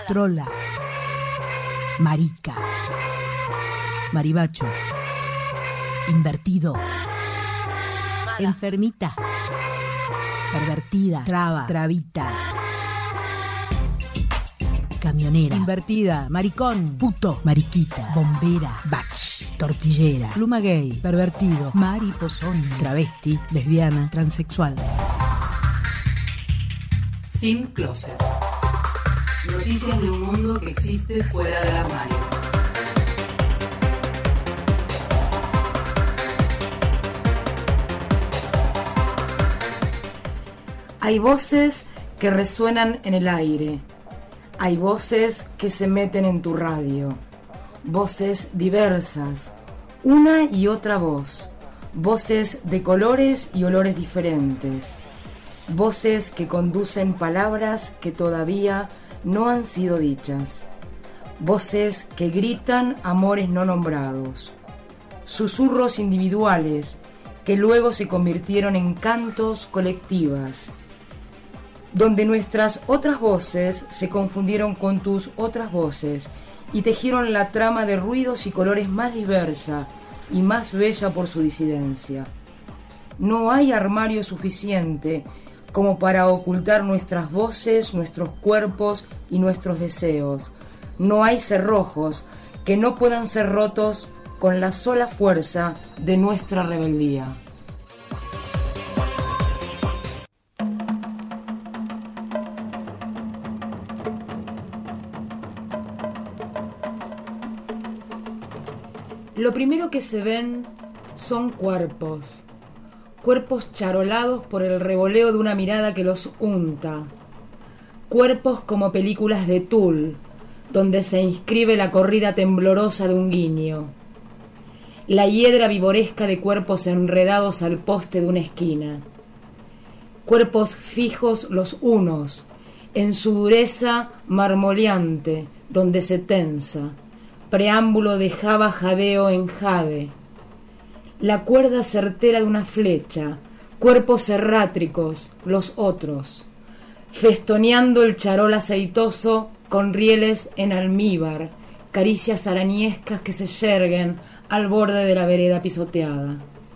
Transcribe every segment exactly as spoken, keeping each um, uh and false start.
trola, marica, maribacho, invertido, enfermita, pervertida, traba, trabita, camionera, invertida, maricón, puto, mariquita, bombera, bach, tortillera, pluma gay, pervertido, mariposón, travesti, lesbiana, transexual. Sin closet. Noticias de un mundo que existe fuera del armario. Hay voces que resuenan en el aire. Hay voces que se meten en tu radio. Voces diversas. Una y otra voz. Voces de colores y olores diferentes. Voces que conducen palabras que todavía no han sido dichas. Voces que gritan amores no nombrados. Susurros individuales que luego se convirtieron en cantos colectivas, donde nuestras otras voces se confundieron con tus otras voces y tejieron la trama de ruidos y colores más diversa y más bella por su disidencia. No hay armario suficiente como para ocultar nuestras voces, nuestros cuerpos y nuestros deseos. No hay cerrojos que no puedan ser rotos con la sola fuerza de nuestra rebeldía. Lo primero que se ven son cuerpos. Cuerpos charolados por el revoleo de una mirada que los unta. Cuerpos como películas de tul, donde se inscribe la corrida temblorosa de un guiño. La hiedra vivoresca de cuerpos enredados al poste de una esquina. Cuerpos fijos los unos, en su dureza marmoleante, donde se tensa. Preámbulo de java jadeo en jade. La cuerda certera de una flecha, cuerpos errátricos, los otros, festoneando el charol aceitoso con rieles en almíbar, caricias arañescas que se yerguen al borde de la vereda pisoteada.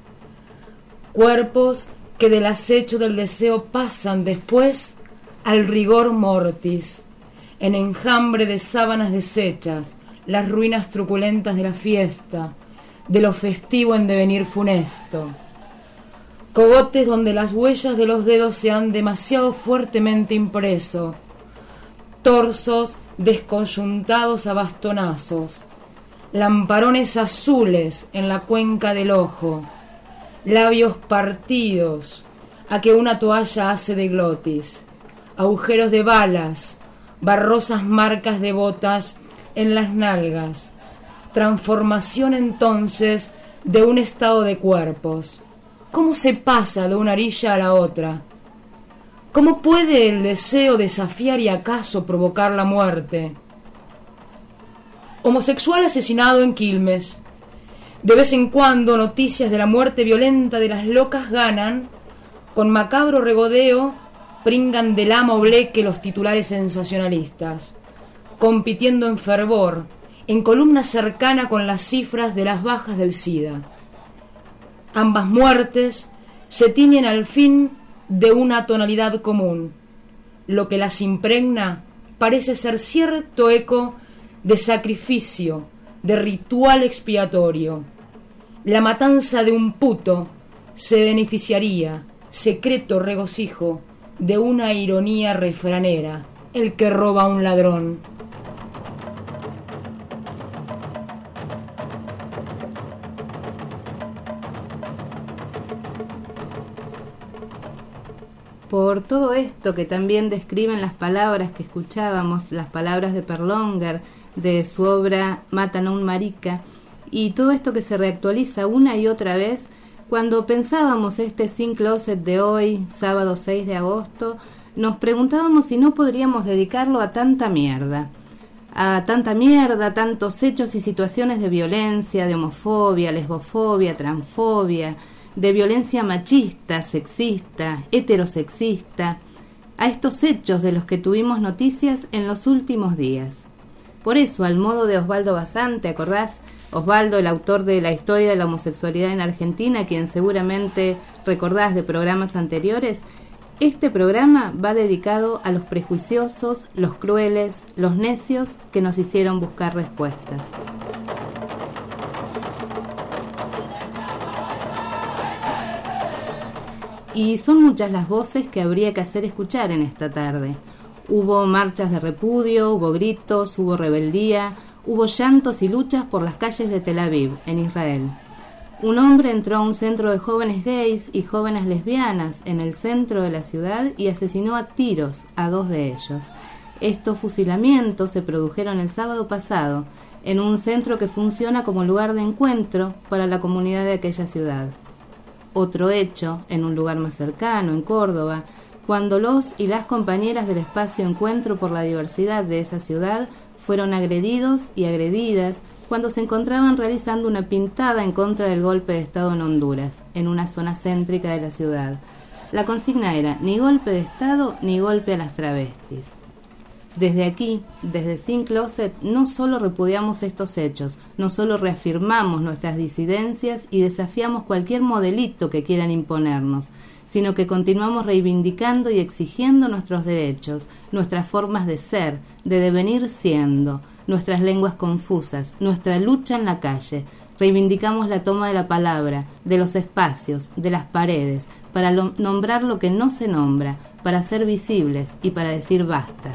Cuerpos que del acecho del deseo pasan después al rigor mortis, en enjambre de sábanas deshechas, las ruinas truculentas de la fiesta, de lo festivo en devenir funesto. Cogotes donde las huellas de los dedos se han demasiado fuertemente impreso. Torsos descoyuntados a bastonazos. Lamparones azules en la cuenca del ojo. Labios partidos a que una toalla hace de glotis. Agujeros de balas, barrosas marcas de botas en las nalgas. Transformación entonces de un estado de cuerpos. ¿Cómo se pasa de una orilla a la otra? ¿Cómo puede el deseo desafiar y acaso provocar la muerte? Homosexual asesinado en Quilmes. De vez en cuando noticias de la muerte violenta de las locas ganan, con macabro regodeo pringan del amo bleque los titulares sensacionalistas, compitiendo en fervor, en columna cercana con las cifras de las bajas del SIDA. Ambas muertes se tiñen al fin de una tonalidad común. Lo que las impregna parece ser cierto eco de sacrificio, de ritual expiatorio. La matanza de un puto se beneficiaría, secreto regocijo, de una ironía refranera, el que roba a un ladrón. Por todo esto que también describen las palabras que escuchábamos, las palabras de Perlonger, de su obra Matan a un marica, y todo esto que se reactualiza una y otra vez, cuando pensábamos este Sin Closet de hoy, sábado seis de agosto, nos preguntábamos si no podríamos dedicarlo a tanta mierda. A tanta mierda, tantos hechos y situaciones de violencia, de homofobia, lesbofobia, transfobia, de violencia machista, sexista, heterosexista, a estos hechos de los que tuvimos noticias en los últimos días. Por eso, al modo de Osvaldo Bazán, ¿te acordás? Osvaldo, el autor de La historia de la homosexualidad en Argentina, quien seguramente recordás de programas anteriores, este programa va dedicado a los prejuiciosos, los crueles, los necios que nos hicieron buscar respuestas. Y son muchas las voces que habría que hacer escuchar en esta tarde. Hubo marchas de repudio, hubo gritos, hubo rebeldía, hubo llantos y luchas por las calles de Tel Aviv, en Israel. Un hombre entró a un centro de jóvenes gays y jóvenes lesbianas en el centro de la ciudad y asesinó a tiros a dos de ellos. Estos fusilamientos se produjeron el sábado pasado en un centro que funciona como lugar de encuentro para la comunidad de aquella ciudad. Otro hecho, en un lugar más cercano, en Córdoba, cuando los y las compañeras del espacio Encuentro por la Diversidad de esa ciudad fueron agredidos y agredidas cuando se encontraban realizando una pintada en contra del golpe de Estado en Honduras, en una zona céntrica de la ciudad. La consigna era ni golpe de Estado ni golpe a las travestis. Desde aquí, desde Sin Closet, no solo repudiamos estos hechos, no solo reafirmamos nuestras disidencias y desafiamos cualquier modelito que quieran imponernos, sino que continuamos reivindicando y exigiendo nuestros derechos, nuestras formas de ser, de devenir siendo, nuestras lenguas confusas, nuestra lucha en la calle. Reivindicamos la toma de la palabra, de los espacios, de las paredes, para lo- nombrar lo que no se nombra, para ser visibles y para decir basta.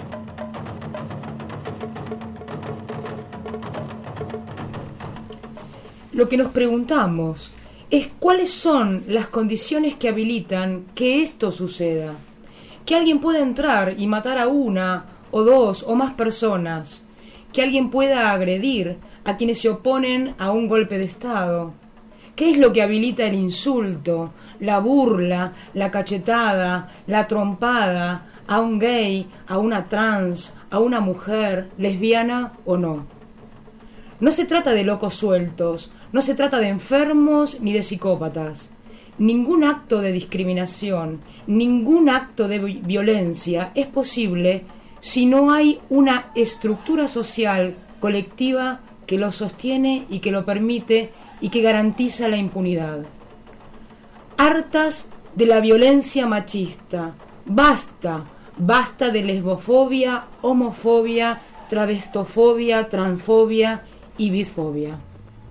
Lo que nos preguntamos es cuáles son las condiciones que habilitan que esto suceda. Que alguien pueda entrar y matar a una o dos o más personas. Que alguien pueda agredir a quienes se oponen a un golpe de Estado. ¿Qué es lo que habilita el insulto, la burla, la cachetada, la trompada a un gay, a una trans, a una mujer, lesbiana o no? No se trata de locos sueltos, no se trata de enfermos ni de psicópatas. Ningún acto de discriminación, ningún acto de violencia es posible si no hay una estructura social colectiva que lo sostiene y que lo permite y que garantiza la impunidad. Hartas de la violencia machista, basta, basta de lesbofobia, homofobia, travestofobia, transfobia y bisfobia.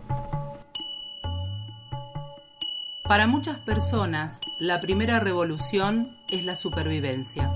Para muchas personas, la primera revolución es la supervivencia.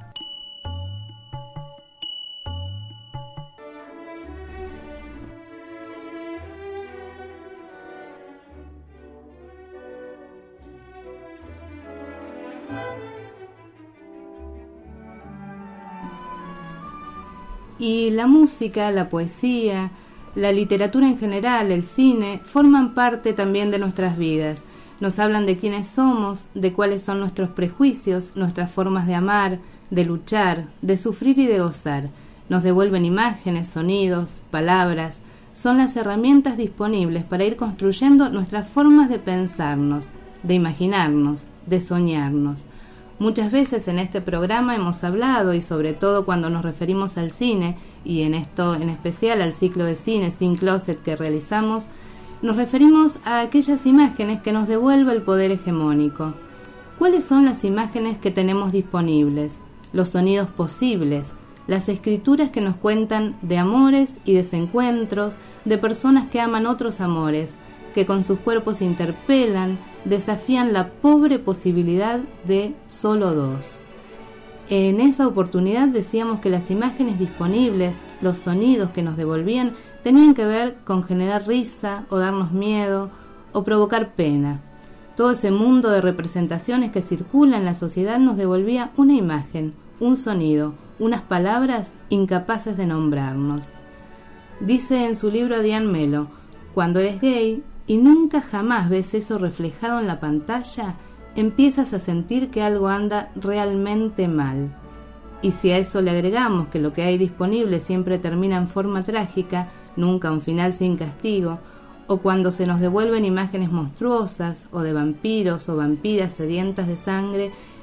Y la música, la poesía, la literatura en general, el cine, forman parte también de nuestras vidas. Nos hablan de quiénes somos, de cuáles son nuestros prejuicios, nuestras formas de amar, de luchar, de sufrir y de gozar. Nos devuelven imágenes, sonidos, palabras. Son las herramientas disponibles para ir construyendo nuestras formas de pensarnos, de imaginarnos, de soñarnos. Muchas veces en este programa hemos hablado, y sobre todo cuando nos referimos al cine, y en esto en especial al ciclo de cine Sin Closet que realizamos, nos referimos a aquellas imágenes que nos devuelve el poder hegemónico. ¿Cuáles son las imágenes que tenemos disponibles? Los sonidos posibles, las escrituras que nos cuentan de amores y desencuentros, de personas que aman otros amores, que con sus cuerpos interpelan, desafían la pobre posibilidad de solo dos. En esa oportunidad decíamos que las imágenes disponibles, los sonidos que nos devolvían, tenían que ver con generar risa o darnos miedo o provocar pena. Todo ese mundo de representaciones que circula en la sociedad nos devolvía una imagen, un sonido, unas palabras incapaces de nombrarnos. Dice en su libro Diane Melo, cuando eres gay y nunca jamás ves eso reflejado en la pantalla, empiezas a sentir que algo anda realmente mal. Y si a eso le agregamos que lo que hay disponible siempre termina en forma trágica, nunca un final sin castigo, o cuando se nos devuelven imágenes monstruosas, o de vampiros o vampiras sedientas de sangre,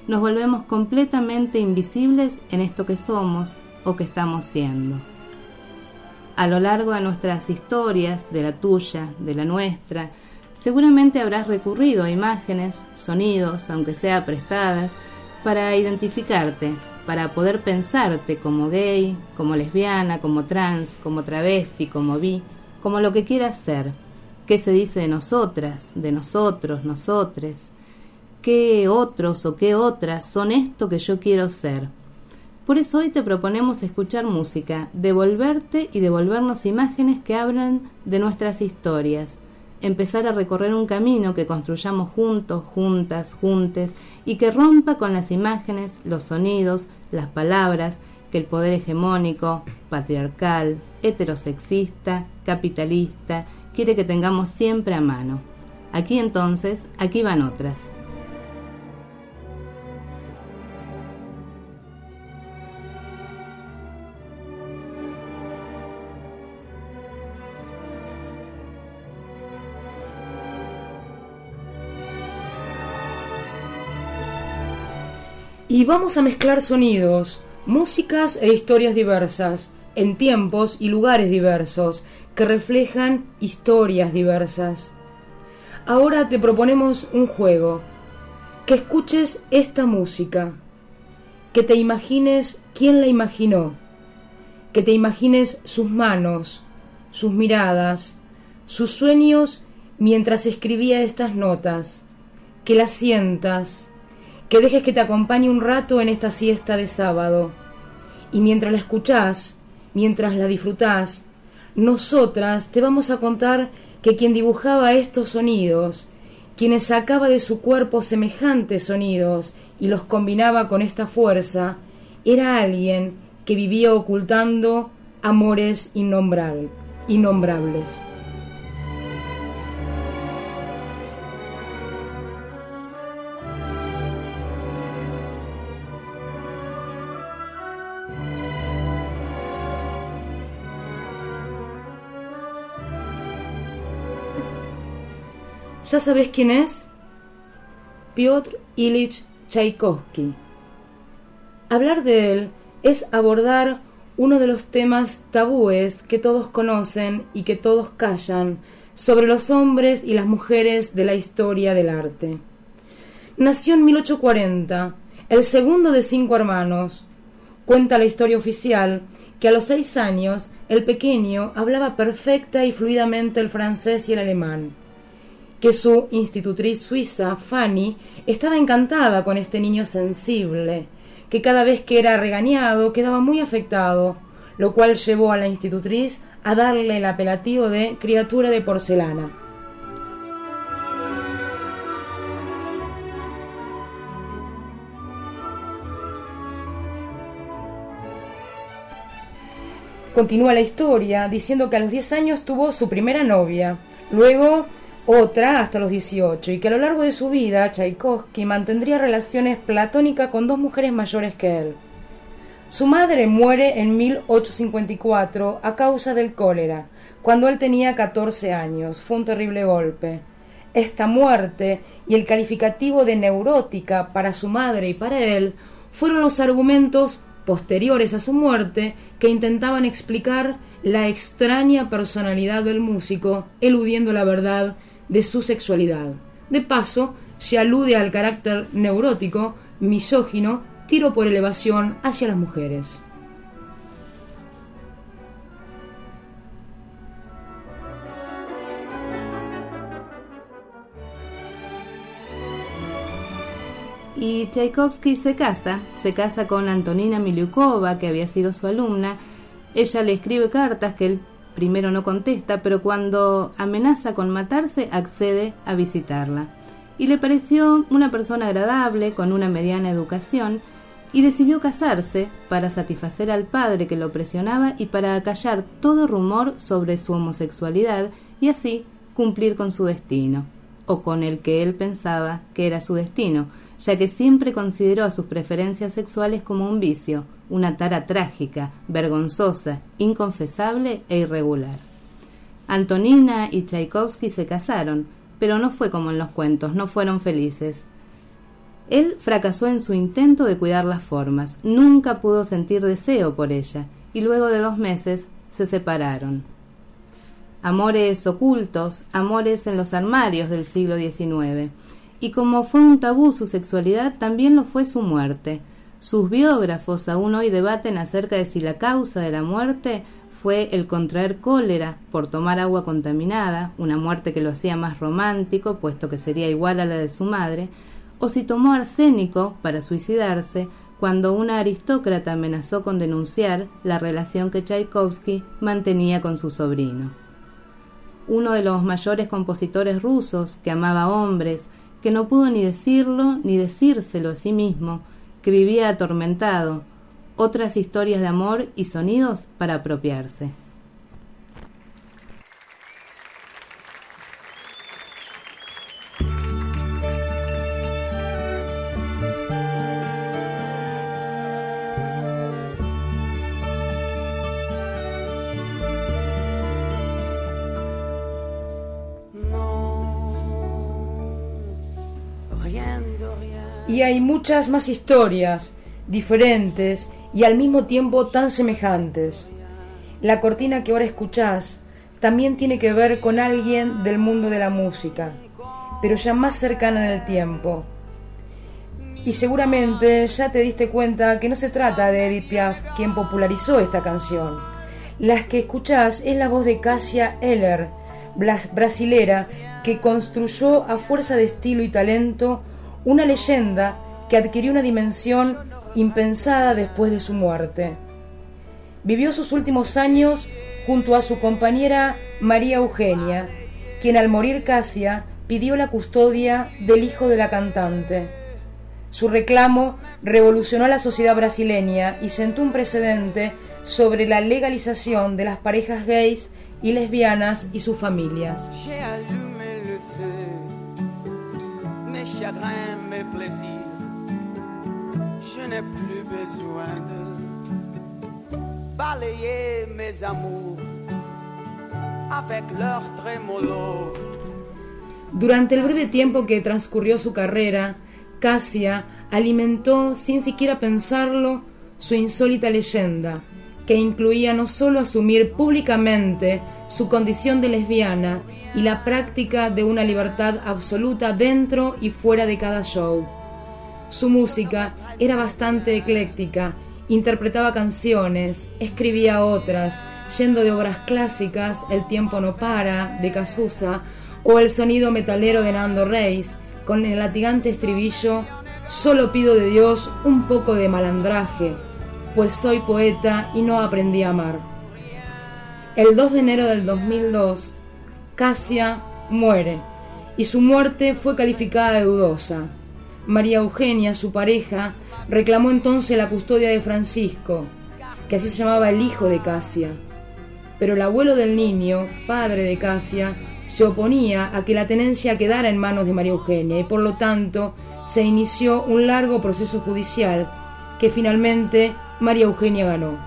nos volvemos completamente invisibles en esto que somos o que estamos siendo. A lo largo de nuestras historias, de la tuya, de la nuestra, seguramente habrás recurrido a imágenes, sonidos, aunque sea prestadas, para identificarte, para poder pensarte como gay, como lesbiana, como trans, como travesti, como bi, como lo que quieras ser. ¿Qué se dice de nosotras, de nosotros, nosotres? ¿Qué otros o qué otras son esto que yo quiero ser? Por eso hoy te proponemos escuchar música, devolverte y devolvernos imágenes que hablan de nuestras historias, empezar a recorrer un camino que construyamos juntos, juntas, juntes, y que rompa con las imágenes, los sonidos, las palabras que el poder hegemónico, patriarcal, heterosexista, capitalista, quiere que tengamos siempre a mano. Aquí entonces, aquí van otras. Y vamos a mezclar sonidos, músicas e historias diversas, en tiempos y lugares diversos, que reflejan historias diversas. Ahora te proponemos un juego, que escuches esta música, que te imagines quién la imaginó, que te imagines sus manos, sus miradas, sus sueños mientras escribía estas notas, que las sientas, que dejes que te acompañe un rato en esta siesta de sábado. Y mientras la escuchás, mientras la disfrutás, nosotras te vamos a contar que quien dibujaba estos sonidos, quienes sacaba de su cuerpo semejantes sonidos y los combinaba con esta fuerza, era alguien que vivía ocultando amores innombrable, innombrables. ¿Ya sabés quién es? Piotr Ilich Tchaikovsky. Hablar de él es abordar uno de los temas tabúes que todos conocen y que todos callan sobre los hombres y las mujeres de la historia del arte. Nació en mil ochocientos cuarenta, el segundo de cinco hermanos. Cuenta la historia oficial que a los seis años el pequeño hablaba perfecta y fluidamente el francés y el alemán, que su institutriz suiza, Fanny, estaba encantada con este niño sensible, que cada vez que era regañado quedaba muy afectado, lo cual llevó a la institutriz a darle el apelativo de criatura de porcelana. Continúa la historia diciendo que a los diez años tuvo su primera novia, luego otra hasta los dieciocho, y que a lo largo de su vida Tchaikovsky mantendría relaciones platónicas con dos mujeres mayores que él. Su madre muere en mil ochocientos cincuenta y cuatro a causa del cólera, cuando él tenía catorce años. Fue un terrible golpe. Esta muerte y el calificativo de neurótica para su madre y para él fueron los argumentos posteriores a su muerte que intentaban explicar la extraña personalidad del músico, eludiendo la verdad de su sexualidad. De paso, se alude al carácter neurótico, misógino, tiro por elevación hacia las mujeres. Y Tchaikovsky se casa, se casa con Antonina Miliukova, que había sido su alumna. Ella le escribe cartas que él primero no contesta, pero cuando amenaza con matarse, accede a visitarla. Y le pareció una persona agradable, con una mediana educación, y decidió casarse para satisfacer al padre que lo presionaba y para acallar todo rumor sobre su homosexualidad y así cumplir con su destino, o con el que él pensaba que era su destino, ya que siempre consideró a sus preferencias sexuales como un vicio, una tara trágica, vergonzosa, inconfesable e irregular. Antonina y Tchaikovsky se casaron, pero no fue como en los cuentos, no fueron felices. Él fracasó en su intento de cuidar las formas, nunca pudo sentir deseo por ella, y luego de dos meses se separaron. Amores ocultos, amores en los armarios del siglo diecinueve. Y como fue un tabú su sexualidad, también lo fue su muerte. Sus biógrafos aún hoy debaten acerca de si la causa de la muerte fue el contraer cólera por tomar agua contaminada, una muerte que lo hacía más romántico, puesto que sería igual a la de su madre, o si tomó arsénico para suicidarse cuando una aristócrata amenazó con denunciar la relación que Tchaikovsky mantenía con su sobrino. Uno de los mayores compositores rusos, que amaba hombres, que no pudo ni decirlo ni decírselo a sí mismo, que vivía atormentado, otras historias de amor y sonidos para apropiarse. Y hay muchas más historias, diferentes y al mismo tiempo tan semejantes. La cortina que ahora escuchás también tiene que ver con alguien del mundo de la música, pero ya más cercana en el tiempo. Y seguramente ya te diste cuenta que no se trata de Edith Piaf quien popularizó esta canción. La que escuchás es la voz de Cássia Eller, brasilera, que construyó a fuerza de estilo y talento una leyenda que adquirió una dimensión impensada después de su muerte. Vivió sus últimos años junto a su compañera María Eugenia, quien al morir Cássia pidió la custodia del hijo de la cantante. Su reclamo revolucionó a la sociedad brasileña y sentó un precedente sobre la legalización de las parejas gays y lesbianas y sus familias. Mes chagrins, mes plaisirs, je n'ai plus besoin de balayer mes amours avec leur trémolo. Durante el breve tiempo que transcurrió su carrera, Cássia alimentó, sin siquiera pensarlo, su insólita leyenda, que incluía no solo asumir públicamente su condición de lesbiana y la práctica de una libertad absoluta dentro y fuera de cada show. Su música era bastante ecléctica, interpretaba canciones, escribía otras, yendo de obras clásicas El tiempo no para, de Cazuza, o el sonido metalero de Nando Reis, con el latigante estribillo «Solo pido de Dios un poco de malandraje, pues soy poeta y no aprendí a amar». El dos de enero del dos mil dos, Cássia muere, y su muerte fue calificada de dudosa. María Eugenia, su pareja, reclamó entonces la custodia de Francisco, que así se llamaba el hijo de Cássia. Pero el abuelo del niño, padre de Cássia, se oponía a que la tenencia quedara en manos de María Eugenia y por lo tanto se inició un largo proceso judicial que finalmente María Eugenia ganó.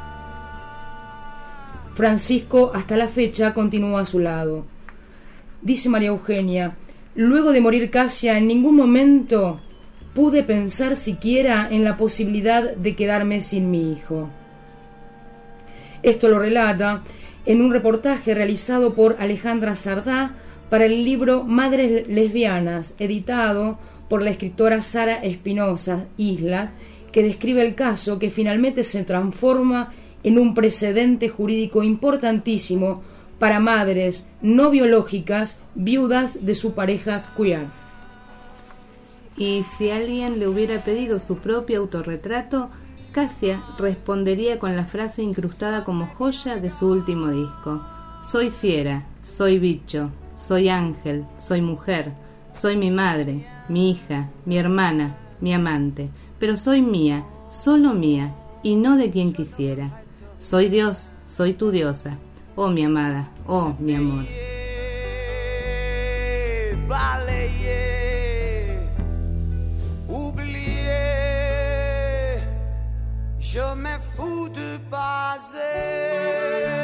Francisco hasta la fecha continúa a su lado. Dice María Eugenia: luego de morir Cássia en ningún momento pude pensar siquiera en la posibilidad de quedarme sin mi hijo. Esto lo relata en un reportaje realizado por Alejandra Sardá para el libro Madres Lesbianas, editado por la escritora Sara Espinosa Islas, que describe el caso que finalmente se transforma en un precedente jurídico importantísimo para madres no biológicas viudas de su pareja queer. Y si alguien le hubiera pedido su propio autorretrato, Cássia respondería con la frase incrustada como joya de su último disco: soy fiera, soy bicho, soy ángel, soy mujer, soy mi madre, mi hija, mi hermana, mi amante, pero soy mía, solo mía, y no de quien quisiera. Soy Dios, soy tu diosa, oh mi amada, oh mi amor. Balayer, oublier, je me fous du passé.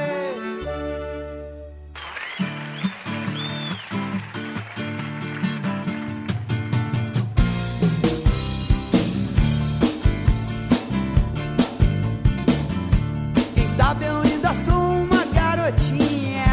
sabe eu ainda sou uma garotinha,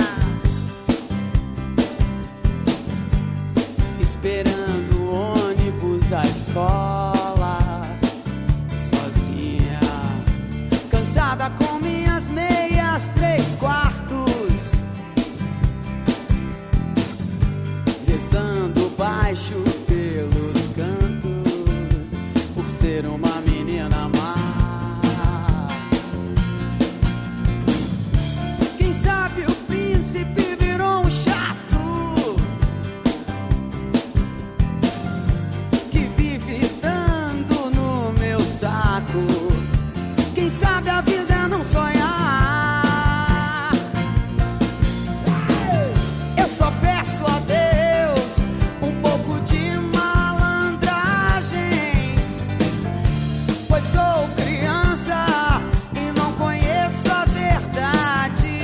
esperando o ônibus da escola, sozinha, cansada com minhas meias três quartos, rezando baixo pelos cantos, por ser uma menina má. Quem sabe o príncipe virou um chato, que vive dando no meu saco. Quem sabe a vida é não sonhar. Eu só peço a Deus um pouco de malandragem, pois sou criança e não conheço a verdade.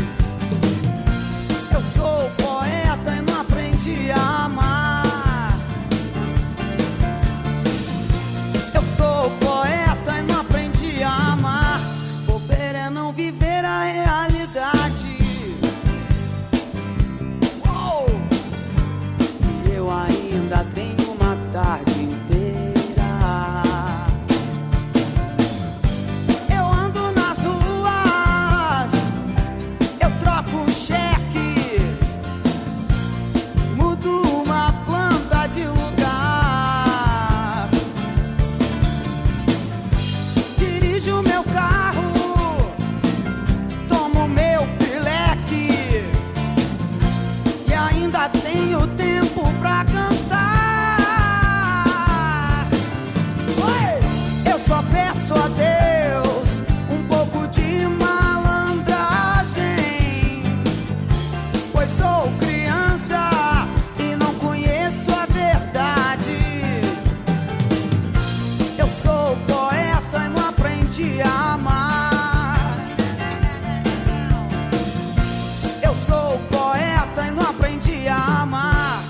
Eu sou poeta e não aprendi a amar. Eu sou poeta e não aprendi a amar. Bobeira é não viver a realidade. Uou! E eu ainda tenho uma tarde inteira. Eu ando nas ruas, eu troco cheque, mudo uma planta de lugar, dirijo meu carro, tomo meu pileque e ainda tenho tempo pra cantar. Oi! Eu só peço a Deus um pouco de malandragem, pois sou criança e não conheço a verdade. Eu sou poeta e não aprendi a amar. Eu sou poeta e não aprendi a amar.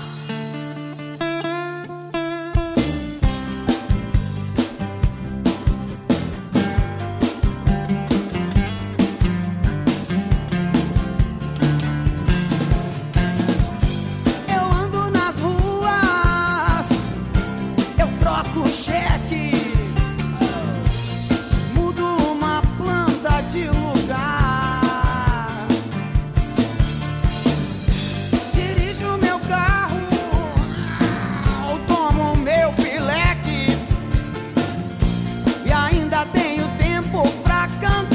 Eu ando nas ruas, eu troco cheque, mudo uma planta de lugar, dirijo meu carro, eu tomo meu pileque e ainda tenho tempo pra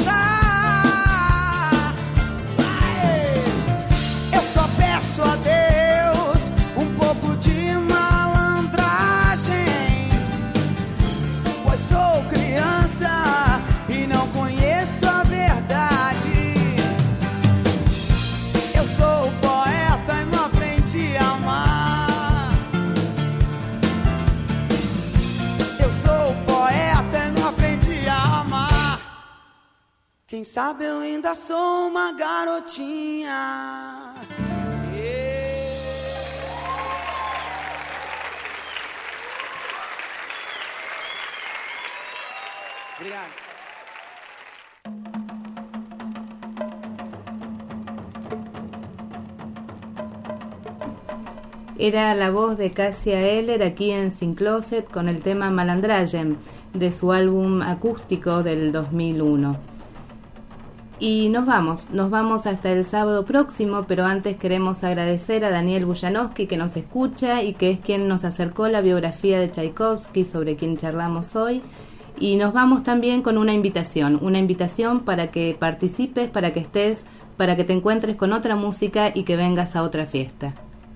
cantar. Aê! Eu só peço a Deus um pouco de malandragem, pois sou criança e não conheço a verdade. Eu sou poeta e não aprendi a amar. Eu sou poeta e não aprendi a amar. Quem sabe eu ainda sou uma garotinha. Obrigado. Era la voz de Cássia Eller aquí en Sin Closet con el tema Malandragem de su álbum acústico del dos mil uno. Y nos vamos, nos vamos hasta el sábado próximo, pero antes queremos agradecer a Daniel Bujanowski que nos escucha y que es quien nos acercó la biografía de Tchaikovsky sobre quien charlamos hoy. Y nos vamos también con una invitación, una invitación para que participes, para que estés, para que te encuentres con otra música y que vengas a otra fiesta.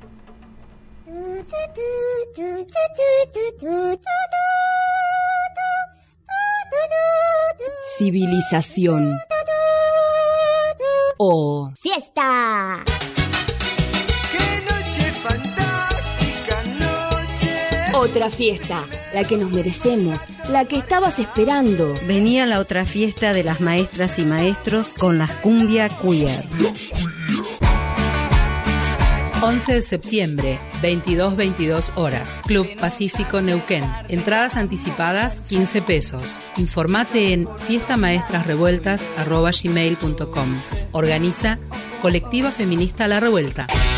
Civilización o ¡Fiesta! ¡Qué noche fantástica, noche! otra fiesta, la que nos merecemos, la que estabas esperando. Venía la otra fiesta de las maestras y maestros con las cumbia queer. once de septiembre, veintidós veintidós horas. Club Pacífico Neuquén. Entradas anticipadas, quince pesos. Informate en fiestamaestrasrevueltas arroba gmail punto com. Organiza Colectiva Feminista La Revuelta.